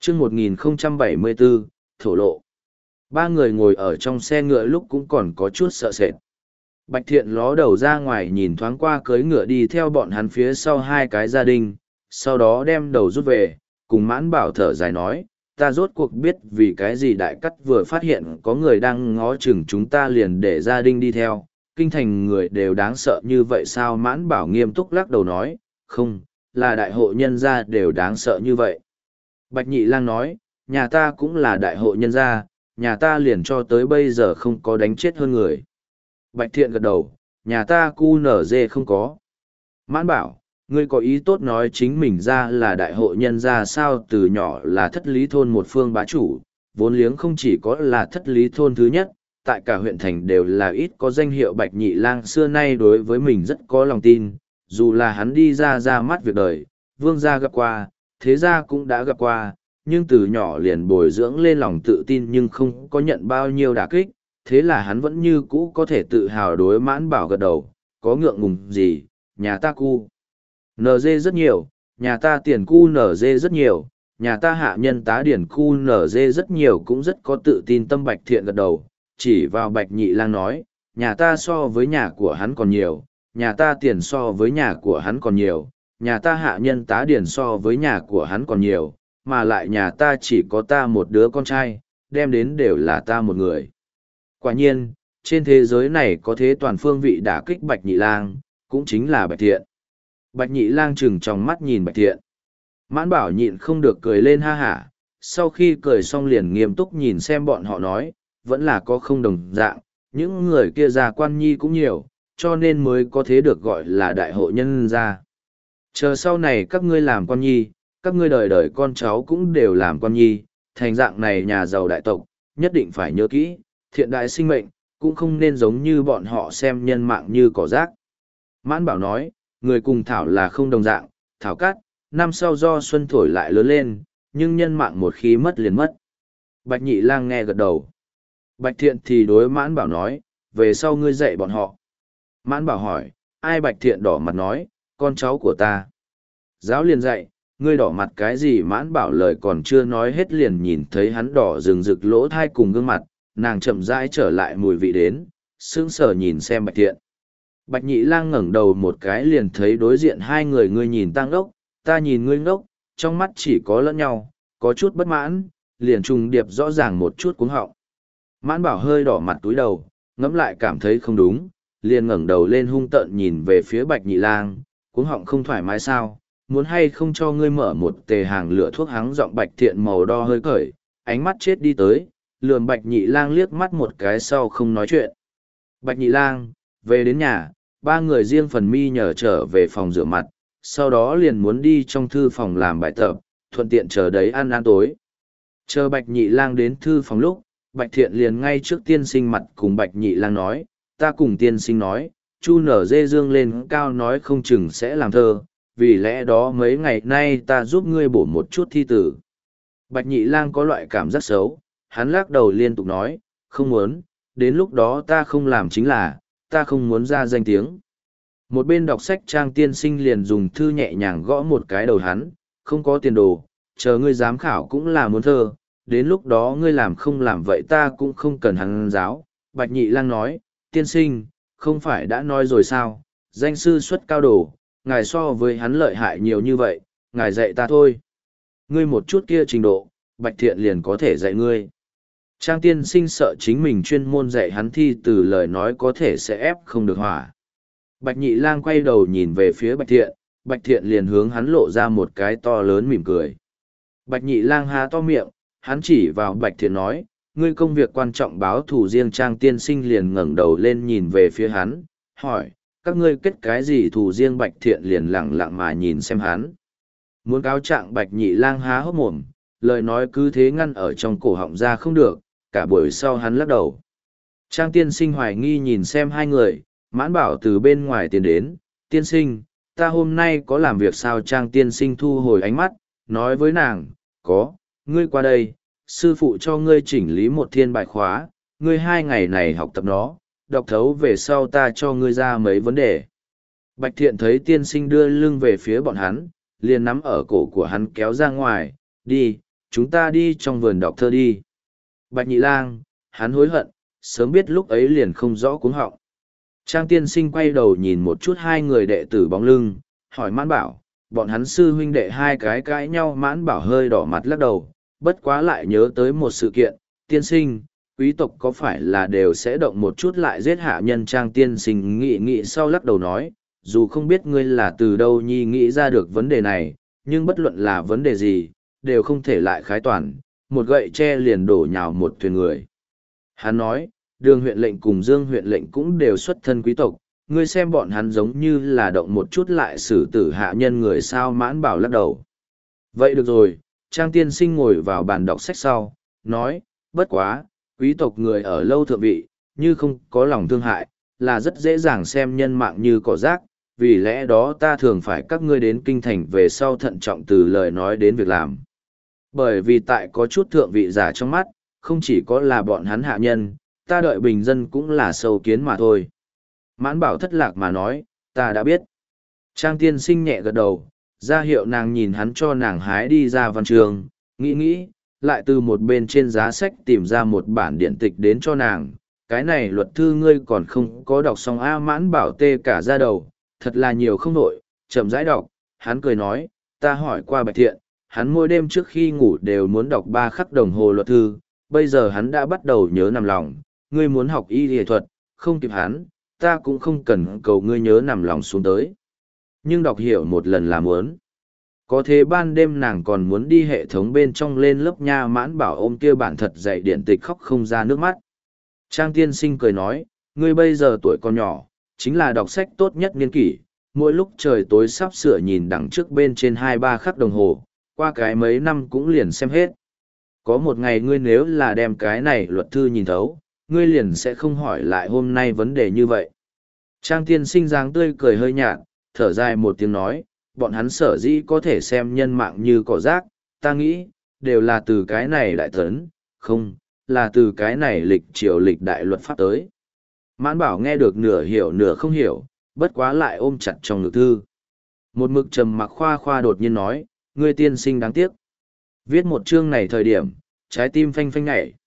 chương 1074, thổ lộ. Ba người ngồi ở trong xe ngựa lúc cũng còn có chút sợ sệt. Bạch Thiện ló đầu ra ngoài nhìn thoáng qua cưỡi ngựa đi theo bọn hắn phía sau hai cái gia đình, sau đó đem đầu rút về, cùng Mãn Bảo thở dài nói, ta rốt cuộc biết vì cái gì Đại Cắt vừa phát hiện có người đang ngó chừng chúng ta liền để gia đình đi theo, kinh thành người đều đáng sợ như vậy sao? Mãn Bảo nghiêm túc lắc đầu nói, không, là đại hộ nhân gia đều đáng sợ như vậy. Bạch Nhị Lang nói, nhà ta cũng là đại hộ nhân gia, nhà ta liền cho tới bây giờ không có đánh chết hơn người. Bạch Thiện gật đầu, nhà ta cu nở dê không có. Mãn Bảo, ngươi có ý tốt nói chính mình ra là đại hộ nhân gia sao? Từ nhỏ là thất lý thôn một phương bá chủ, vốn liếng không chỉ có là thất lý thôn thứ nhất, tại cả huyện thành đều là ít có danh hiệu. Bạch Nhị Lang xưa nay đối với mình rất có lòng tin, dù là hắn đi ra mắt việc đời, vương gia gặp qua, thế gia cũng đã gặp qua, nhưng từ nhỏ liền bồi dưỡng lên lòng tự tin nhưng không có nhận bao nhiêu đả kích, thế là hắn vẫn như cũ có thể tự hào đối Mãn Bảo gật đầu, có ngượng ngùng gì, nhà ta cu NG rất nhiều, nhà ta tiền cu NG rất nhiều, nhà ta hạ nhân tá điển cu NG rất nhiều, cũng rất có tự tin. Tâm Bạch Thiện gật đầu, chỉ vào Bạch Nhị Lang nói, nhà ta so với nhà của hắn còn nhiều, nhà ta tiền so với nhà của hắn còn nhiều, nhà ta hạ nhân tá điển so với nhà của hắn còn nhiều, mà lại nhà ta chỉ có ta một đứa con trai, đem đến đều là ta một người. Quả nhiên, trên thế giới này có thế toàn phương vị đả kích Bạch Nhị Lang, cũng chính là Bạch Thiện. Bạch Nhị Lang trừng trong mắt nhìn Bạch Thiện. Mãn Bảo nhịn không được cười lên ha hả, sau khi cười xong liền nghiêm túc nhìn xem bọn họ nói, vẫn là có không đồng dạng, những người kia già quan nhi cũng nhiều, cho nên mới có thế được gọi là đại hộ nhân gia. Chờ sau này các ngươi làm quan nhi, các ngươi đời đời con cháu cũng đều làm quan nhi, thành dạng này nhà giàu đại tộc, nhất định phải nhớ kỹ, thiện đại sinh mệnh, cũng không nên giống như bọn họ xem nhân mạng như cỏ rác. Mãn Bảo nói, người cùng thảo là không đồng dạng, thảo cát, năm sau do xuân thổi lại lớn lên, nhưng nhân mạng một khi mất liền mất. Bạch Nhị Lang nghe gật đầu. Bạch Thiện thì đối Mãn Bảo nói, về sau ngươi dạy bọn họ. Mãn Bảo hỏi, ai? Bạch Thiện đỏ mặt nói, con cháu của ta. Giáo liền dạy, ngươi đỏ mặt cái gì? Mãn Bảo lời còn chưa nói hết liền nhìn thấy hắn đỏ rừng rực lỗ thai cùng gương mặt, nàng chậm rãi trở lại mùi vị đến, sững sờ nhìn xem Bạch Thiện. Bạch Nhị Lang ngẩng đầu một cái liền thấy đối diện hai người, ngươi nhìn ta ngốc, ta nhìn ngươi ngốc, trong mắt chỉ có lẫn nhau, có chút bất mãn, liền trùng điệp rõ ràng một chút cuống họng. Mãn Bảo hơi đỏ mặt túi đầu, ngẫm lại cảm thấy không đúng, liền ngẩng đầu lên hung tợn nhìn về phía Bạch Nhị Lang, cuống họng không thoải mái sao, muốn hay không cho ngươi mở một tề hàng lửa thuốc? Hắng giọng Bạch Thiện màu đo hơi cởi, ánh mắt chết đi tới, lườm Bạch Nhị Lang liếc mắt một cái sau không nói chuyện. Bạch Nhị Lang về đến nhà, ba người riêng phần mi nhờ trở về phòng rửa mặt, sau đó liền muốn đi trong thư phòng làm bài tập, thuận tiện chờ đấy ăn tối. Chờ Bạch Nhị Lang đến thư phòng lúc, Bạch Thiện liền ngay trước tiên sinh mặt cùng Bạch Nhị Lang nói, ta cùng tiên sinh nói, chu nở dê dương lên cao nói không chừng sẽ làm thơ, vì lẽ đó mấy ngày nay ta giúp ngươi bổ một chút thi tử. Bạch Nhị Lang có loại cảm giác xấu, hắn lắc đầu liên tục nói, không muốn, đến lúc đó ta không làm chính là, ta không muốn ra danh tiếng. Một bên đọc sách Trang tiên sinh liền dùng thư nhẹ nhàng gõ một cái đầu hắn, không có tiền đồ, chờ ngươi giám khảo cũng là muốn thơ, đến lúc đó ngươi làm không làm vậy ta cũng không cần hắn giáo. Bạch Nhị Lang nói, tiên sinh, không phải đã nói rồi sao, danh sư xuất cao đồ, ngài so với hắn lợi hại nhiều như vậy, ngài dạy ta thôi. Ngươi một chút kia trình độ, Bạch Thiện liền có thể dạy ngươi. Trang tiên sinh sợ chính mình chuyên môn dạy hắn thi từ lời nói có thể sẽ ép không được hỏa. Bạch Nhị Lang quay đầu nhìn về phía Bạch Thiện liền hướng hắn lộ ra một cái to lớn mỉm cười. Bạch Nhị Lang há to miệng, hắn chỉ vào Bạch Thiện nói, ngươi công việc quan trọng báo thù riêng. Trang tiên sinh liền ngẩng đầu lên nhìn về phía hắn, hỏi, các ngươi kết cái gì thù riêng? Bạch Thiện liền lặng lặng mà nhìn xem hắn. Muốn cáo trạng Bạch Nhị Lang há hốc mồm, lời nói cứ thế ngăn ở trong cổ họng ra không được, cả buổi sau hắn lắc đầu. Trang tiên sinh hoài nghi nhìn xem hai người, Mãn Bảo từ bên ngoài tiến đến, tiên sinh, ta hôm nay có làm việc sao? Trang tiên sinh thu hồi ánh mắt, nói với nàng, có, ngươi qua đây, sư phụ cho ngươi chỉnh lý một thiên bài khóa, ngươi 2 ngày này học tập nó, đọc thấu về sau ta cho ngươi ra mấy vấn đề. Bạch Thiện thấy tiên sinh đưa lưng về phía bọn hắn, liền nắm ở cổ của hắn kéo ra ngoài, đi, chúng ta đi trong vườn đọc thơ đi. Bạch Nhị Lang, hắn hối hận, sớm biết lúc ấy liền không rõ cuống họng. Trang tiên sinh quay đầu nhìn một chút hai người đệ tử bóng lưng, hỏi Mãn Bảo, bọn hắn sư huynh đệ hai cái cãi nhau. Mãn Bảo hơi đỏ mặt lắc đầu, bất quá lại nhớ tới một sự kiện, tiên sinh, quý tộc có phải là đều sẽ động một chút lại giết hạ nhân. Trang tiên sinh nghĩ sau lắc đầu nói, dù không biết ngươi là từ đâu nhi nghĩ ra được vấn đề này, nhưng bất luận là vấn đề gì, đều không thể lại khái toàn, một gậy tre liền đổ nhào một thuyền người. Hắn nói, Đường huyện lệnh cùng Dương huyện lệnh cũng đều xuất thân quý tộc, ngươi xem bọn hắn giống như là động một chút lại xử tử hạ nhân người sao. Mãn Bảo lắc đầu. Vậy được rồi, Trang tiên sinh ngồi vào bàn đọc sách sau, nói, bất quá, quý tộc người ở lâu thượng vị, như không có lòng thương hại, là rất dễ dàng xem nhân mạng như cỏ rác, vì lẽ đó ta thường phải các ngươi đến kinh thành về sau thận trọng từ lời nói đến việc làm. Bởi vì tại có chút thượng vị giả trong mắt, không chỉ có là bọn hắn hạ nhân, ta đợi bình dân cũng là sâu kiến mà thôi. Mãn Bảo thất lạc mà nói, ta đã biết. Trang tiên sinh nhẹ gật đầu, ra hiệu nàng nhìn hắn cho nàng hái đi ra văn trường, nghĩ, lại từ một bên trên giá sách tìm ra một bản điện tịch đến cho nàng. Cái này luật thư ngươi còn không có đọc xong a. Mãn Bảo tê cả ra đầu, thật là nhiều không nổi, chậm rãi đọc. Hắn cười nói, ta hỏi qua Bạch Thiện, hắn mỗi đêm trước khi ngủ đều muốn đọc 3 khắc đồng hồ luật thư, bây giờ hắn đã bắt đầu nhớ nằm lòng. Ngươi muốn học y y thuật, không kịp hắn, ta cũng không cần cầu ngươi nhớ nằm lòng xuống tới. Nhưng đọc hiểu một lần là muốn. Có thế ban đêm nàng còn muốn đi hệ thống bên trong lên lớp nha. Mãn Bảo ôm kia bản thật dạy điện tịch khóc không ra nước mắt. Trang tiên sinh cười nói, ngươi bây giờ tuổi còn nhỏ, chính là đọc sách tốt nhất niên kỷ, mỗi lúc trời tối sắp sửa nhìn đằng trước bên trên 2-3 khắc đồng hồ, qua cái mấy năm cũng liền xem hết. Có một ngày ngươi nếu là đem cái này luật thư nhìn thấu, ngươi liền sẽ không hỏi lại hôm nay vấn đề như vậy. Trang tiên sinh dáng tươi cười hơi nhạt, thở dài một tiếng nói, bọn hắn sở dĩ có thể xem nhân mạng như cỏ rác, ta nghĩ, đều là từ cái này đại tấn, không, là từ cái này lịch triều lịch đại luật pháp tới. Mãn Bảo nghe được nửa hiểu nửa không hiểu, bất quá lại ôm chặt trong ngực thư. Một mực trầm mặc khoa đột nhiên nói, ngươi tiên sinh đáng tiếc. Viết một chương này thời điểm, trái tim phanh phanh nhảy.